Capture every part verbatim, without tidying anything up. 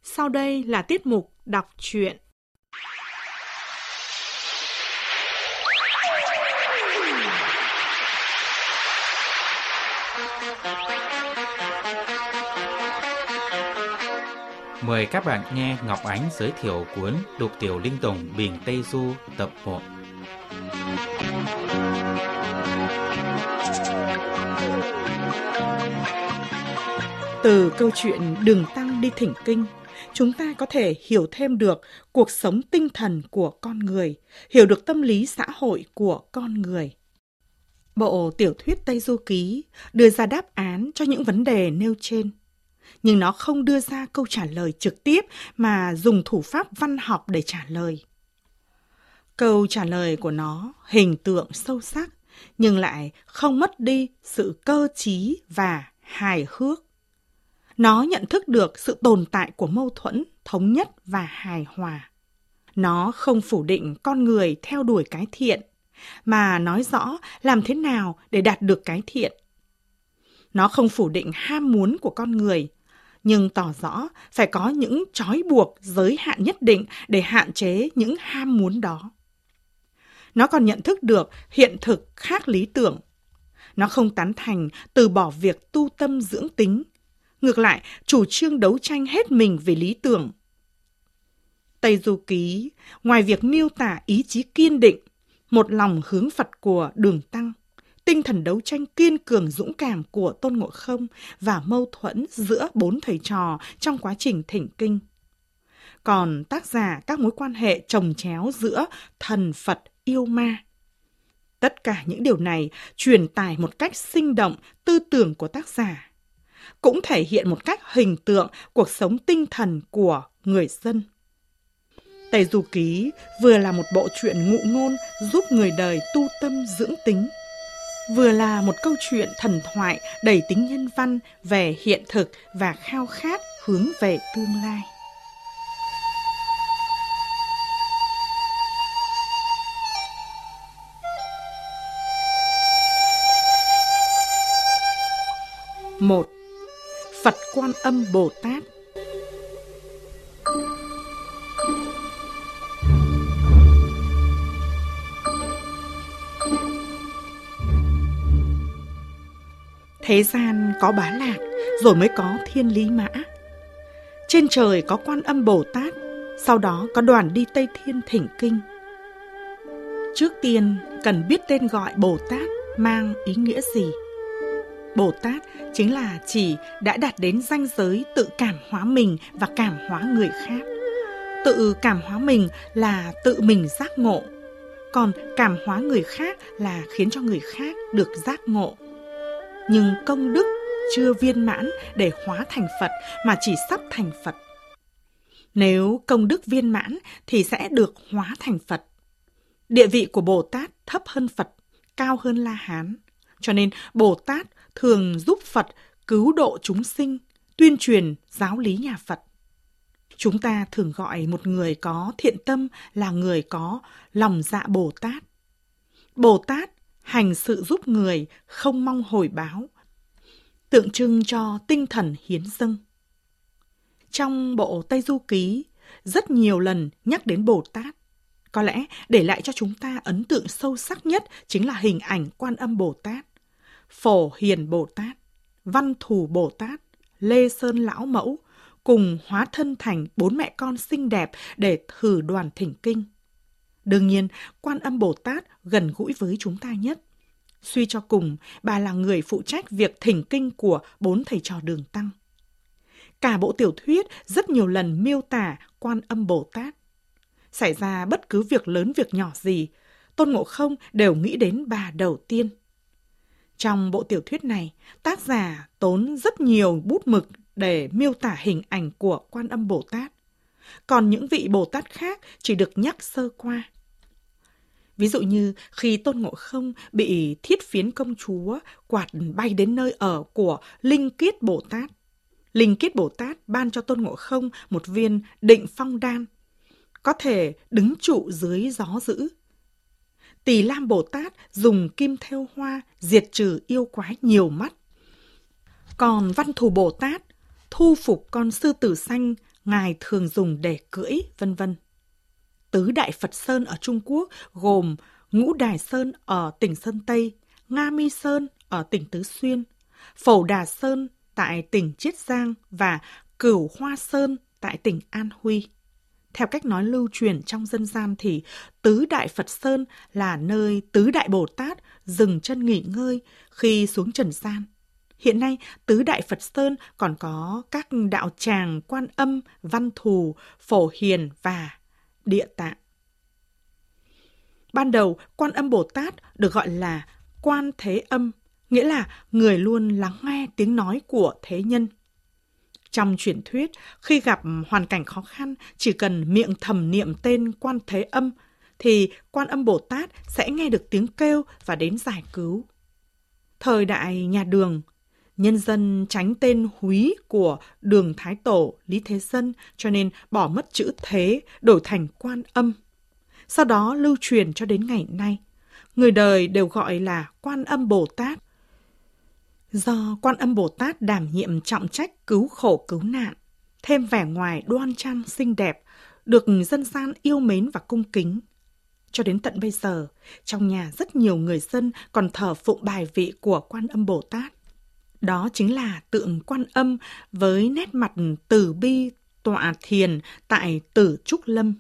Sau đây là tiết mục đọc truyện. Mời các bạn nghe Ngọc Ánh giới thiệu cuốn Lục Tiểu Linh Tùng Bình Tây Du tập một. Từ câu chuyện Đường Tăng đi thỉnh kinh, chúng ta có thể hiểu thêm được cuộc sống tinh thần của con người, hiểu được tâm lý xã hội của con người. Bộ tiểu thuyết Tây Du Ký đưa ra đáp án cho những vấn đề nêu trên, nhưng nó không đưa ra câu trả lời trực tiếp mà dùng thủ pháp văn học để trả lời. Câu trả lời của nó hình tượng sâu sắc, nhưng lại không mất đi sự cơ trí và hài hước. Nó nhận thức được sự tồn tại của mâu thuẫn, thống nhất và hài hòa. Nó không phủ định con người theo đuổi cái thiện, mà nói rõ làm thế nào để đạt được cái thiện. Nó không phủ định ham muốn của con người, nhưng tỏ rõ phải có những trói buộc giới hạn nhất định để hạn chế những ham muốn đó. Nó còn nhận thức được hiện thực khác lý tưởng. Nó không tán thành từ bỏ việc tu tâm dưỡng tính, ngược lại chủ trương đấu tranh hết mình vì lý tưởng. Tây Du Ký, ngoài việc miêu tả ý chí kiên định, một lòng hướng Phật của Đường Tăng, tinh thần đấu tranh kiên cường dũng cảm của Tôn Ngộ Không và mâu thuẫn giữa bốn thầy trò trong quá trình thỉnh kinh, còn tác giả các mối quan hệ chồng chéo giữa thần Phật yêu ma. Tất cả những điều này truyền tải một cách sinh động tư tưởng của tác giả, cũng thể hiện một cách hình tượng cuộc sống tinh thần của người dân. Tây Du Ký vừa là một bộ truyện ngụ ngôn giúp người đời tu tâm dưỡng tính, vừa là một câu chuyện thần thoại đầy tính nhân văn về hiện thực và khao khát hướng về tương lai. một. Phật Quan Âm Bồ Tát. Thế gian có Bá Lạc, rồi mới có Thiên Lý Mã. Trên trời có Quan Âm Bồ Tát, sau đó có đoàn đi Tây Thiên thỉnh kinh. Trước tiên cần biết tên gọi Bồ Tát mang ý nghĩa gì. Bồ Tát chính là chỉ đã đạt đến ranh giới tự cảm hóa mình và cảm hóa người khác. Tự cảm hóa mình là tự mình giác ngộ, còn cảm hóa người khác là khiến cho người khác được giác ngộ. Nhưng công đức chưa viên mãn để hóa thành Phật mà chỉ sắp thành Phật. Nếu công đức viên mãn thì sẽ được hóa thành Phật. Địa vị của Bồ Tát thấp hơn Phật, cao hơn La Hán. Cho nên Bồ Tát thường giúp Phật cứu độ chúng sinh, tuyên truyền giáo lý nhà Phật. Chúng ta thường gọi một người có thiện tâm là người có lòng dạ Bồ Tát. Bồ Tát hành sự giúp người, không mong hồi báo, tượng trưng cho tinh thần hiến dâng. Trong bộ Tây Du Ký, rất nhiều lần nhắc đến Bồ Tát. Có lẽ để lại cho chúng ta ấn tượng sâu sắc nhất chính là hình ảnh Quan Âm Bồ Tát, Phổ Hiền Bồ Tát, Văn Thù Bồ Tát, Lê Sơn Lão Mẫu, cùng hóa thân thành bốn mẹ con xinh đẹp để thử đoàn thỉnh kinh. Đương nhiên, Quan Âm Bồ Tát gần gũi với chúng ta nhất. Suy cho cùng, bà là người phụ trách việc thỉnh kinh của bốn thầy trò Đường Tăng. Cả bộ tiểu thuyết rất nhiều lần miêu tả Quan Âm Bồ Tát. Xảy ra bất cứ việc lớn việc nhỏ gì, Tôn Ngộ Không đều nghĩ đến bà đầu tiên. Trong bộ tiểu thuyết này, tác giả tốn rất nhiều bút mực để miêu tả hình ảnh của Quan Âm Bồ Tát. Còn những vị Bồ Tát khác chỉ được nhắc sơ qua. Ví dụ như khi Tôn Ngộ Không bị Thiết Phiến công chúa quạt bay đến nơi ở của Linh Kiết Bồ Tát. Linh Kiết Bồ Tát ban cho Tôn Ngộ Không một viên định phong đan, có thể đứng trụ dưới gió dữ. Tỳ Lam Bồ Tát dùng kim thêu hoa diệt trừ yêu quái nhiều mắt. Còn Văn Thù Bồ Tát thu phục con sư tử xanh Ngài thường dùng để cưỡi, vân vân. Tứ Đại Phật Sơn ở Trung Quốc gồm Ngũ Đài Sơn ở tỉnh Sơn Tây, Nga Mi Sơn ở tỉnh Tứ Xuyên, Phổ Đà Sơn tại tỉnh Chiết Giang và Cửu Hoa Sơn tại tỉnh An Huy. Theo cách nói lưu truyền trong dân gian thì Tứ Đại Phật Sơn là nơi Tứ Đại Bồ Tát dừng chân nghỉ ngơi khi xuống trần gian. Hiện nay, Tứ Đại Phật Sơn còn có các đạo tràng Quan Âm, Văn Thù, Phổ Hiền và Địa Tạng. Ban đầu, Quan Âm Bồ Tát được gọi là Quan Thế Âm, nghĩa là người luôn lắng nghe tiếng nói của thế nhân. Trong truyền thuyết, khi gặp hoàn cảnh khó khăn, chỉ cần miệng thầm niệm tên Quan Thế Âm, thì Quan Âm Bồ Tát sẽ nghe được tiếng kêu và đến giải cứu. Thời đại nhà Đường, nhân dân tránh tên húy của Đường Thái Tổ Lý Thế Dân cho nên bỏ mất chữ Thế, đổi thành Quan Âm. Sau đó lưu truyền cho đến ngày nay, người đời đều gọi là Quan Âm Bồ Tát. Do Quan Âm Bồ Tát đảm nhiệm trọng trách cứu khổ cứu nạn, thêm vẻ ngoài đoan trang xinh đẹp, được dân gian yêu mến và cung kính. Cho đến tận bây giờ, trong nhà rất nhiều người dân còn thờ phụng bài vị của Quan Âm Bồ Tát. Đó chính là tượng Quan Âm với nét mặt từ bi tọa thiền tại Tử Trúc Lâm.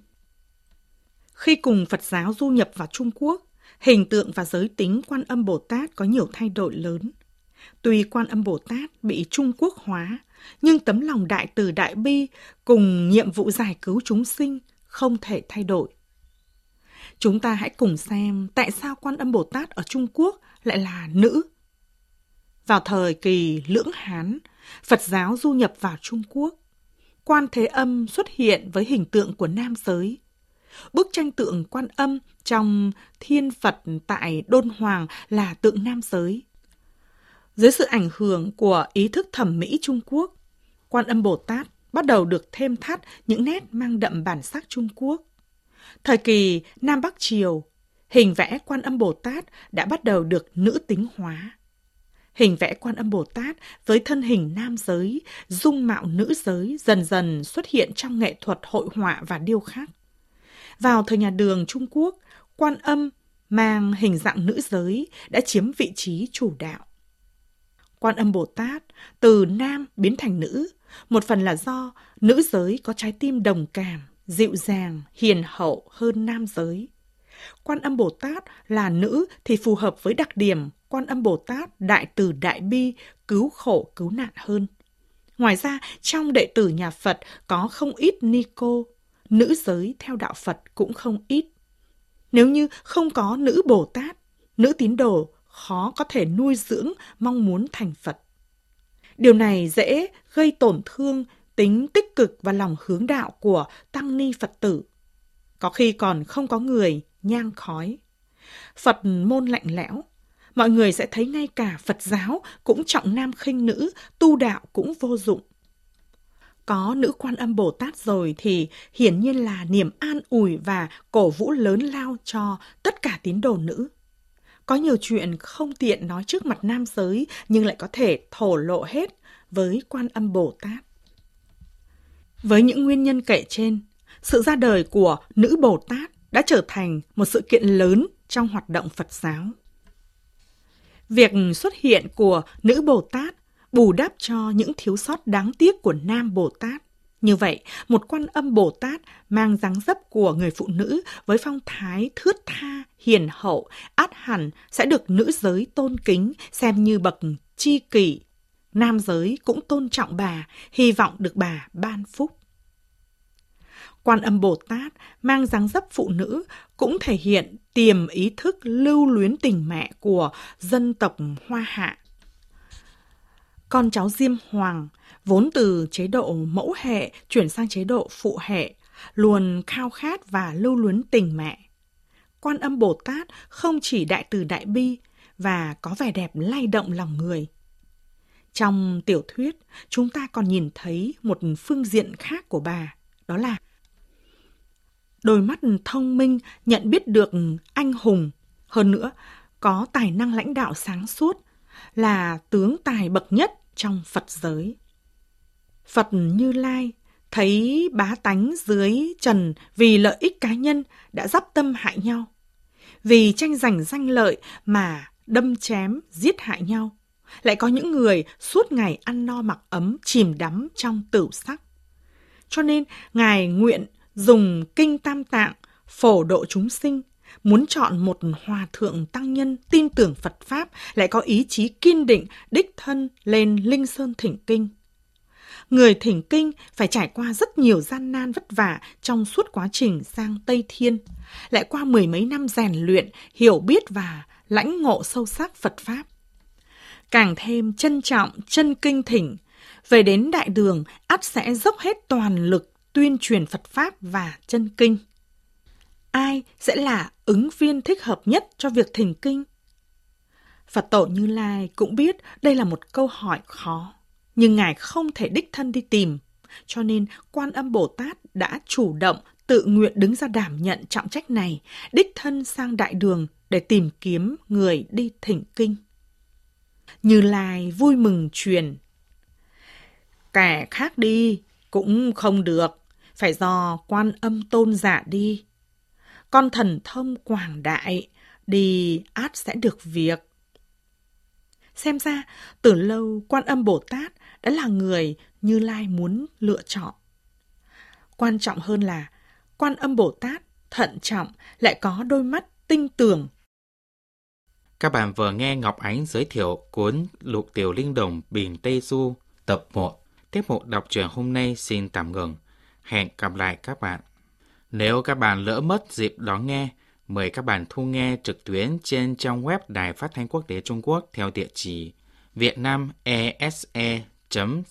Khi cùng Phật giáo du nhập vào Trung Quốc, hình tượng và giới tính Quan Âm Bồ Tát có nhiều thay đổi lớn. Tuy Quan Âm Bồ Tát bị Trung Quốc hóa, nhưng tấm lòng đại từ đại bi cùng nhiệm vụ giải cứu chúng sinh không thể thay đổi. Chúng ta hãy cùng xem tại sao Quan Âm Bồ Tát ở Trung Quốc lại là nữ. Vào thời kỳ Lưỡng Hán, Phật giáo du nhập vào Trung Quốc. Quan Thế Âm xuất hiện với hình tượng của nam giới. Bức tranh tượng Quan Âm trong Thiên Phật tại Đôn Hoàng là tượng nam giới. Dưới sự ảnh hưởng của ý thức thẩm mỹ Trung Quốc, Quan Âm Bồ Tát bắt đầu được thêm thắt những nét mang đậm bản sắc Trung Quốc. Thời kỳ Nam Bắc Triều, hình vẽ Quan Âm Bồ Tát đã bắt đầu được nữ tính hóa. Hình vẽ Quan Âm Bồ Tát với thân hình nam giới, dung mạo nữ giới dần dần xuất hiện trong nghệ thuật hội họa và điêu khắc. Vào thời nhà Đường Trung Quốc, Quan Âm mang hình dạng nữ giới đã chiếm vị trí chủ đạo. Quan Âm Bồ Tát từ nam biến thành nữ, một phần là do nữ giới có trái tim đồng cảm, dịu dàng, hiền hậu hơn nam giới. Quan Âm Bồ Tát là nữ thì phù hợp với đặc điểm Quan Âm Bồ Tát đại từ đại bi, cứu khổ cứu nạn hơn. Ngoài ra, trong đệ tử nhà Phật có không ít ni cô, nữ giới theo đạo Phật cũng không ít. Nếu như không có nữ Bồ Tát, nữ tín đồ khó có thể nuôi dưỡng mong muốn thành Phật. Điều này dễ gây tổn thương tính tích cực và lòng hướng đạo của tăng ni Phật tử. Có khi còn không có người nhang khói. Phật môn lạnh lẽo, mọi người sẽ thấy ngay cả Phật giáo cũng trọng nam khinh nữ, tu đạo cũng vô dụng. Có nữ Quan Âm Bồ Tát rồi thì hiển nhiên là niềm an ủi và cổ vũ lớn lao cho tất cả tín đồ nữ. Có nhiều chuyện không tiện nói trước mặt nam giới nhưng lại có thể thổ lộ hết với Quan Âm Bồ Tát. Với những nguyên nhân kể trên, sự ra đời của nữ Bồ Tát đã trở thành một sự kiện lớn trong hoạt động Phật giáo. Việc xuất hiện của nữ Bồ Tát bù đắp cho những thiếu sót đáng tiếc của nam Bồ Tát. Như vậy, một Quan Âm Bồ Tát mang dáng dấp của người phụ nữ với phong thái thướt tha, hiền hậu, ắt hẳn sẽ được nữ giới tôn kính, xem như bậc tri kỷ. Nam giới cũng tôn trọng bà, hy vọng được bà ban phúc. Quan Âm Bồ Tát mang dáng dấp phụ nữ cũng thể hiện tiềm ý thức lưu luyến tình mẹ của dân tộc Hoa Hạ. Con cháu Diêm Hoàng, vốn từ chế độ mẫu hệ chuyển sang chế độ phụ hệ, luôn khao khát và lưu luyến tình mẹ. Quan Âm Bồ Tát không chỉ đại từ đại bi và có vẻ đẹp lay động lòng người. Trong tiểu thuyết, chúng ta còn nhìn thấy một phương diện khác của bà, đó là đôi mắt thông minh nhận biết được anh hùng, hơn nữa có tài năng lãnh đạo sáng suốt, là tướng tài bậc nhất trong Phật giới. Phật Như Lai thấy bá tánh dưới trần vì lợi ích cá nhân đã dắp tâm hại nhau, vì tranh giành danh lợi mà đâm chém giết hại nhau. Lại có những người suốt ngày ăn no mặc ấm, chìm đắm trong tửu sắc. Cho nên Ngài nguyện dùng kinh Tam Tạng phổ độ chúng sinh, muốn chọn một hòa thượng tăng nhân tin tưởng Phật Pháp, lại có ý chí kiên định đích thân lên Linh Sơn thỉnh kinh. Người thỉnh kinh phải trải qua rất nhiều gian nan vất vả trong suốt quá trình sang Tây Thiên, lại qua mười mấy năm rèn luyện, hiểu biết và lãnh ngộ sâu sắc Phật Pháp. Càng thêm trân trọng chân kinh thỉnh, về đến Đại Đường ắt sẽ dốc hết toàn lực tuyên truyền Phật Pháp và chân kinh. Ai sẽ là ứng viên thích hợp nhất cho việc thỉnh kinh? Phật Tổ Như Lai cũng biết đây là một câu hỏi khó, nhưng Ngài không thể đích thân đi tìm, cho nên Quan Âm Bồ Tát đã chủ động tự nguyện đứng ra đảm nhận trọng trách này, đích thân sang Đại Đường để tìm kiếm người đi thỉnh kinh. Như Lai vui mừng truyền: kẻ khác đi cũng không được, phải do Quan Âm tôn giả đi. Con thần thông quảng đại, đi át sẽ được việc. Xem ra, từ lâu Quan Âm Bồ Tát đã là người Như Lai muốn lựa chọn. Quan trọng hơn là Quan Âm Bồ Tát thận trọng, lại có đôi mắt tinh tường. Các bạn vừa nghe Ngọc Ánh giới thiệu cuốn Lục Tiểu Linh Đồng Bình Tây Du tập một. Tiếp mục đọc truyện hôm nay xin tạm ngừng. Hẹn gặp lại các bạn. Nếu các bạn lỡ mất dịp đón nghe, mời các bạn thu nghe trực tuyến trên trang web Đài Phát thanh Quốc tế Trung Quốc theo địa chỉ vietnamese chấm